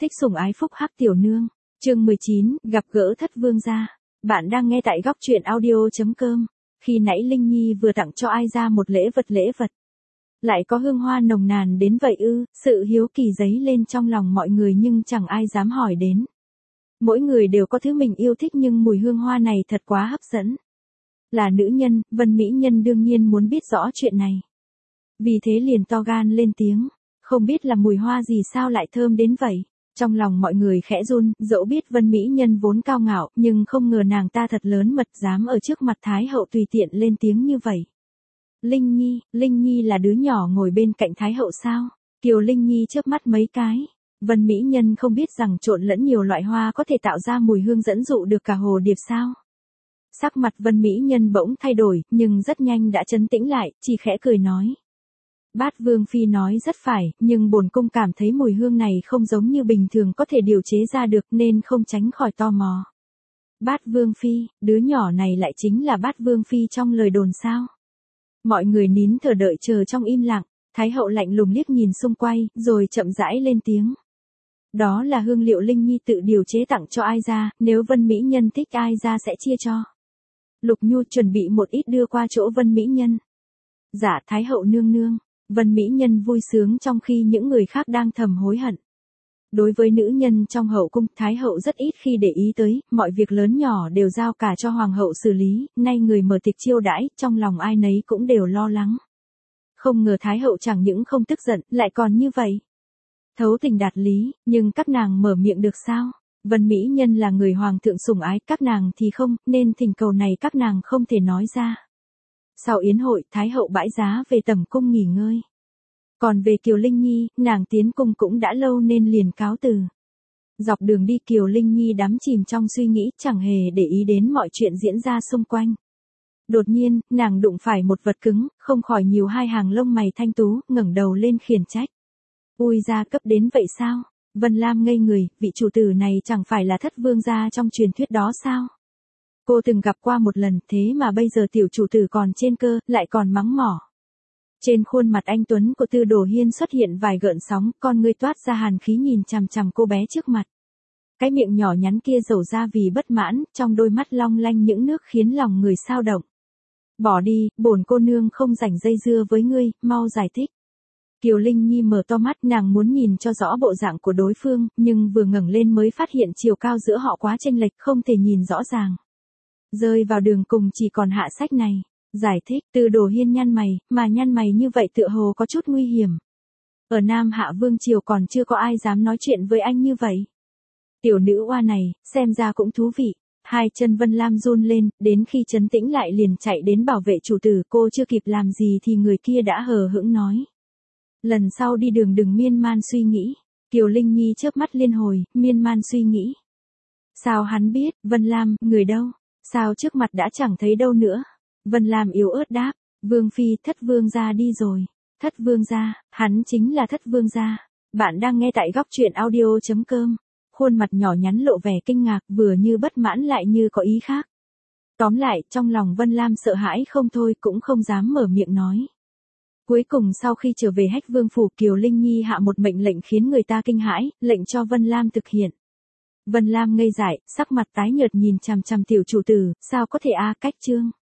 Thích sủng ái phúc hắc tiểu nương. Chương 19, gặp gỡ thất vương gia. Bạn đang nghe tại góc truyện audio.com. Khi nãy Linh Nhi vừa tặng cho ai ra một lễ vật. Lại có hương hoa nồng nàn đến vậy ư? Sự hiếu kỳ dấy lên trong lòng mọi người nhưng chẳng ai dám hỏi đến. Mỗi người đều có thứ mình yêu thích nhưng mùi hương hoa này thật quá hấp dẫn. Là nữ nhân, Vân Mỹ Nhân đương nhiên muốn biết rõ chuyện này. Vì thế liền to gan lên tiếng. Không biết là mùi hoa gì sao lại thơm đến vậy. Trong lòng mọi người khẽ run, dẫu biết Vân Mỹ Nhân vốn cao ngạo, nhưng không ngờ nàng ta thật lớn mật dám ở trước mặt Thái hậu tùy tiện lên tiếng như vậy. Linh Nhi là đứa nhỏ ngồi bên cạnh Thái hậu sao? Kiều Linh Nhi chớp mắt mấy cái. Vân Mỹ Nhân không biết rằng trộn lẫn nhiều loại hoa có thể tạo ra mùi hương dẫn dụ được cả hồ điệp sao? Sắc mặt Vân Mỹ Nhân bỗng thay đổi, nhưng rất nhanh đã trấn tĩnh lại, chỉ khẽ cười nói. Bát Vương Phi nói rất phải, nhưng bổn cung cảm thấy mùi hương này không giống như bình thường có thể điều chế ra được nên không tránh khỏi tò mò. Bát Vương Phi, đứa nhỏ này lại chính là Bát Vương Phi trong lời đồn sao? Mọi người nín thở đợi chờ trong im lặng, Thái hậu lạnh lùng liếc nhìn xung quanh, rồi chậm rãi lên tiếng. Đó là hương liệu Linh Nhi tự điều chế tặng cho ai ra, nếu Vân Mỹ Nhân thích ai ra sẽ chia cho. Lục Nhu chuẩn bị một ít đưa qua chỗ Vân Mỹ Nhân. Dạ Thái hậu nương nương. Vân Mỹ Nhân vui sướng trong khi những người khác đang thầm hối hận. Đối với nữ nhân trong hậu cung, Thái hậu rất ít khi để ý tới, mọi việc lớn nhỏ đều giao cả cho hoàng hậu xử lý, nay người mở tiệc chiêu đãi, trong lòng ai nấy cũng đều lo lắng. Không ngờ Thái hậu chẳng những không tức giận, lại còn như vậy. Thấu tình đạt lý, nhưng các nàng mở miệng được sao? Vân Mỹ Nhân là người hoàng thượng sủng ái, các nàng thì không, nên thỉnh cầu này các nàng không thể nói ra. Sau yến hội, Thái hậu bãi giá về tẩm cung nghỉ ngơi. Còn về Kiều Linh Nhi, nàng tiến cung cũng đã lâu nên liền cáo từ. Dọc đường đi Kiều Linh Nhi đắm chìm trong suy nghĩ, chẳng hề để ý đến mọi chuyện diễn ra xung quanh. Đột nhiên, nàng đụng phải một vật cứng, không khỏi nhíu hai hàng lông mày thanh tú, ngẩng đầu lên khiển trách. Ui gia cấp đến vậy sao? Vân Lam ngây người, vị chủ tử này chẳng phải là thất vương gia trong truyền thuyết đó sao? Cô từng gặp qua một lần, thế mà bây giờ tiểu chủ tử còn trên cơ, lại còn mắng mỏ. Trên khuôn mặt anh tuấn của Tư Đồ Hiên xuất hiện vài gợn sóng, con ngươi toát ra hàn khí nhìn chằm chằm cô bé trước mặt. Cái miệng nhỏ nhắn kia dầu ra vì bất mãn, trong đôi mắt long lanh những nước khiến lòng người xao động. Bỏ đi, bổn cô nương không rảnh dây dưa với ngươi, mau giải thích. Kiều Linh Nhi mở to mắt, nàng muốn nhìn cho rõ bộ dạng của đối phương, nhưng vừa ngẩng lên mới phát hiện chiều cao giữa họ quá chênh lệch, không thể nhìn rõ ràng. Rơi vào đường cùng chỉ còn hạ sách này. Giải thích, Tư Đồ Hiên nhăn mày, mà nhăn mày như vậy tựa hồ có chút nguy hiểm. Ở Nam Hạ Vương Triều còn chưa có ai dám nói chuyện với anh như vậy. Tiểu nữ oa này, xem ra cũng thú vị. Hai chân Vân Lam run lên, đến khi trấn tĩnh lại liền chạy đến bảo vệ chủ tử, cô chưa kịp làm gì thì người kia đã hờ hững nói. Lần sau đi đường đừng miên man suy nghĩ. Kiều Linh Nhi chớp mắt liên hồi, miên man suy nghĩ. Sao hắn biết, Vân Lam, người đâu? Sao trước mặt đã chẳng thấy đâu nữa? Vân Lam yếu ớt đáp, Vương Phi, thất vương gia đi rồi. Thất vương gia, hắn chính là thất vương gia. Bạn đang nghe tại góc truyện audio.com. Khuôn mặt nhỏ nhắn lộ vẻ kinh ngạc, vừa như bất mãn lại như có ý khác. Tóm lại, trong lòng Vân Lam sợ hãi không thôi, cũng không dám mở miệng nói. Cuối cùng sau khi trở về Hách Vương phủ, Kiều Linh Nhi hạ một mệnh lệnh khiến người ta kinh hãi, lệnh cho Vân Lam thực hiện. Vân Lam ngây dại, sắc mặt tái nhợt nhìn chằm chằm tiểu chủ tử, sao có thể cách chương.